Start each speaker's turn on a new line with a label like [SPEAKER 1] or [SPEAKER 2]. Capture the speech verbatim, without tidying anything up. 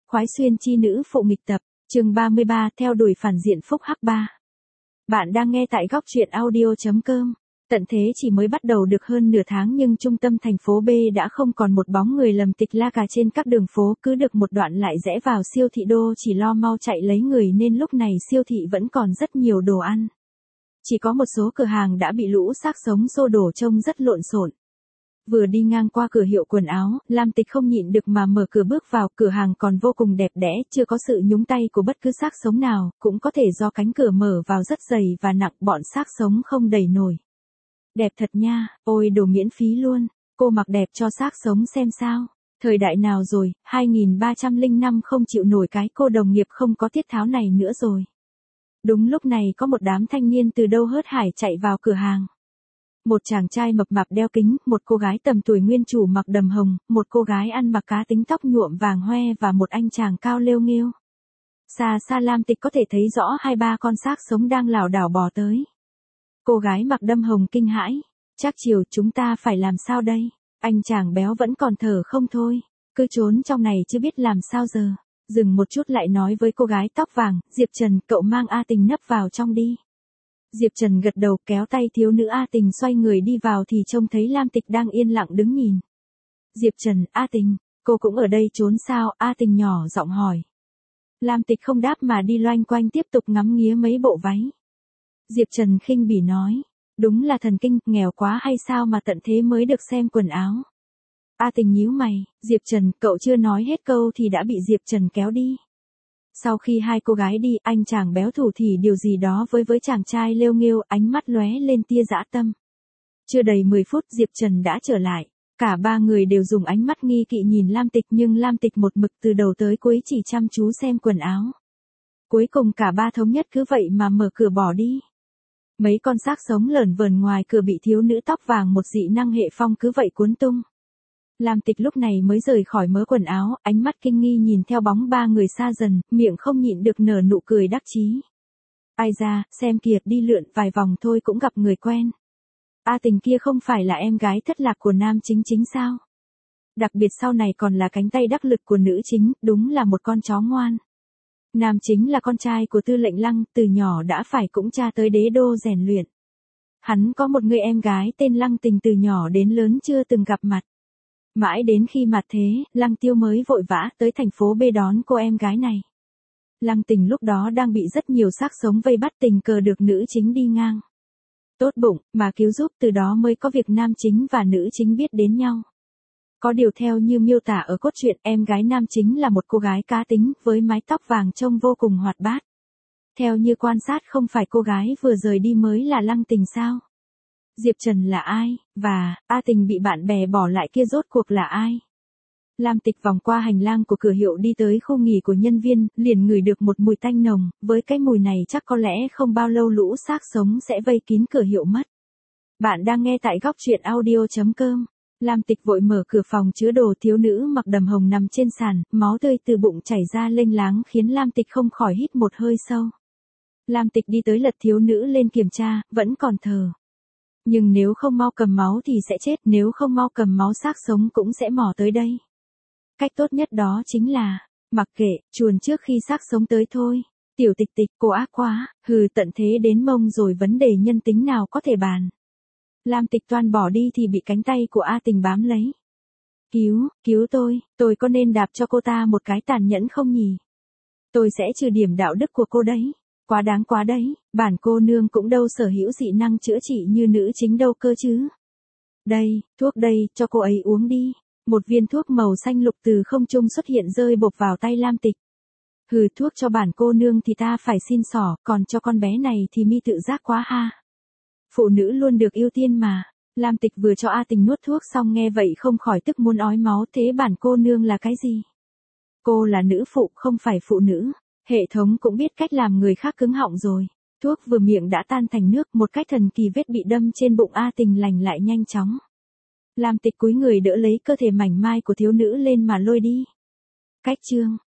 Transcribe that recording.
[SPEAKER 1] Khoái xuyên chi nữ phụ nghịch tập, chương ba mươi ba theo đuổi phản diện phúc hắc ba. Bạn đang nghe tại góc truyện audio chấm com. Tận thế chỉ mới bắt đầu được hơn nửa tháng nhưng trung tâm thành phố B đã không còn một bóng người lầm tịch la cà trên các đường phố, cứ được một đoạn lại rẽ vào siêu thị đô chỉ lo mau chạy lấy người nên lúc này siêu thị vẫn còn rất nhiều đồ ăn. Chỉ có một số cửa hàng đã bị lũ xác sống xô đổ trông rất lộn xộn. Vừa đi ngang qua cửa hiệu quần áo, Lam Tịch không nhịn được mà mở cửa bước vào, cửa hàng còn vô cùng đẹp đẽ, chưa có sự nhúng tay của bất cứ xác sống nào, cũng có thể do cánh cửa mở vào rất dày và nặng, bọn xác sống không đẩy nổi. Đẹp thật nha, ôi đồ miễn phí luôn, cô mặc đẹp cho xác sống xem sao. Thời đại nào rồi, hai nghìn ba trăm lẻ năm không chịu nổi cái cô đồng nghiệp không có tiết tháo này nữa rồi. Đúng lúc này có một đám thanh niên từ đâu hớt hải chạy vào cửa hàng. Một chàng trai mập mạp đeo kính, một cô gái tầm tuổi nguyên chủ mặc đầm hồng, một cô gái ăn mặc cá tính tóc nhuộm vàng hoe và một anh chàng cao lêu nghêu. Xa xa Lam Tịch có thể thấy rõ hai ba con xác sống đang lảo đảo bò tới. Cô gái mặc đâm hồng kinh hãi, chắc chiều chúng ta phải làm sao đây? Anh chàng béo vẫn còn thở không thôi, cứ trốn trong này chứ biết làm sao giờ. Dừng một chút lại nói với cô gái tóc vàng, Diệp Trần, cậu mang A Tình nấp vào trong đi. Diệp Trần gật đầu kéo tay thiếu nữ A Tình xoay người đi vào thì trông thấy Lam Tịch đang yên lặng đứng nhìn. Diệp Trần, A Tình, cô cũng ở đây trốn sao? A Tình nhỏ giọng hỏi. Lam Tịch không đáp mà đi loanh quanh tiếp tục ngắm nghía mấy bộ váy. Diệp Trần khinh bỉ nói, đúng là thần kinh, nghèo quá hay sao mà tận thế mới được xem quần áo. A Tình nhíu mày, Diệp Trần, cậu chưa nói hết câu thì đã bị Diệp Trần kéo đi. Sau khi hai cô gái đi, anh chàng béo thủ thỉ điều gì đó với với chàng trai lêu nghêu, ánh mắt lóe lên tia dã tâm. Chưa đầy mười phút Diệp Trần đã trở lại, cả ba người đều dùng ánh mắt nghi kỵ nhìn Lam Tịch nhưng Lam Tịch một mực từ đầu tới cuối chỉ chăm chú xem quần áo. Cuối cùng cả ba thống nhất cứ vậy mà mở cửa bỏ đi. Mấy con xác sống lởn vởn ngoài cửa bị thiếu nữ tóc vàng một dị năng hệ phong cứ vậy cuốn tung. Lam Tịch lúc này mới rời khỏi mớ quần áo, ánh mắt kinh nghi nhìn theo bóng ba người xa dần, miệng không nhịn được nở nụ cười đắc chí. Ai ra, xem kìa, đi lượn vài vòng thôi cũng gặp người quen. A Tình kia không phải là em gái thất lạc của nam chính chính sao? Đặc biệt sau này còn là cánh tay đắc lực của nữ chính, đúng là một con chó ngoan. Nam chính là con trai của Tư lệnh Lăng, từ nhỏ đã phải cũng cha tới đế đô rèn luyện. Hắn có một người em gái tên Lăng Tình từ nhỏ đến lớn chưa từng gặp mặt. Mãi đến khi mặt thế, Lăng Tiêu mới vội vã tới thành phố B đón cô em gái này. Lăng Tình lúc đó đang bị rất nhiều xác sống vây bắt, tình cờ được nữ chính đi ngang. Tốt bụng, mà cứu giúp, từ đó mới có việc nam chính và nữ chính biết đến nhau. Có điều theo như miêu tả ở cốt truyện, em gái nam chính là một cô gái cá tính, với mái tóc vàng trông vô cùng hoạt bát. Theo như quan sát không phải cô gái vừa rời đi mới là Lăng Tình sao? Diệp Trần là ai, và, A Tình bị bạn bè bỏ lại kia rốt cuộc là ai? Lam Tịch vòng qua hành lang của cửa hiệu đi tới khu nghỉ của nhân viên, liền ngửi được một mùi tanh nồng, với cái mùi này chắc có lẽ không bao lâu lũ xác sống sẽ vây kín cửa hiệu mất. Bạn đang nghe tại góc truyện audio chấm com. Lam Tịch vội mở cửa phòng chứa đồ, thiếu nữ mặc đầm hồng nằm trên sàn, máu tươi từ bụng chảy ra lênh láng khiến Lam Tịch không khỏi hít một hơi sâu. Lam Tịch đi tới lật thiếu nữ lên kiểm tra, vẫn còn thở. Nhưng nếu không mau cầm máu thì sẽ chết, nếu không mau cầm máu xác sống cũng sẽ mò tới đây. Cách tốt nhất đó chính là, mặc kệ, chuồn trước khi xác sống tới thôi. Tiểu Tịch Tịch, cô ác quá, hừ, tận thế đến mông rồi vấn đề nhân tính nào có thể bàn. Lam Tịch toan bỏ đi thì bị cánh tay của A Tình bám lấy. Cứu, cứu tôi, tôi có nên đạp cho cô ta một cái tàn nhẫn không nhỉ? Tôi sẽ trừ điểm đạo đức của cô đấy. Quá đáng quá đấy, bản cô nương cũng đâu sở hữu dị năng chữa trị như nữ chính đâu cơ chứ. Đây, thuốc đây, cho cô ấy uống đi. Một viên thuốc màu xanh lục từ không trung xuất hiện rơi bộp vào tay Lam Tịch. Hừ, thuốc cho bản cô nương thì ta phải xin xỏ, còn cho con bé này thì mi tự giác quá ha. Phụ nữ luôn được ưu tiên mà. Lam Tịch vừa cho A Tình nuốt thuốc xong nghe vậy không khỏi tức muốn ói máu, thế bản cô nương là cái gì? Cô là nữ phụ, không phải phụ nữ. Hệ thống cũng biết cách làm người khác cứng họng rồi. Thuốc vừa miệng đã tan thành nước, một cách thần kỳ vết bị đâm trên bụng A Tình lành lại nhanh chóng. Lam Tịch cúi người đỡ lấy cơ thể mảnh mai của thiếu nữ lên mà lôi đi. Cách chương,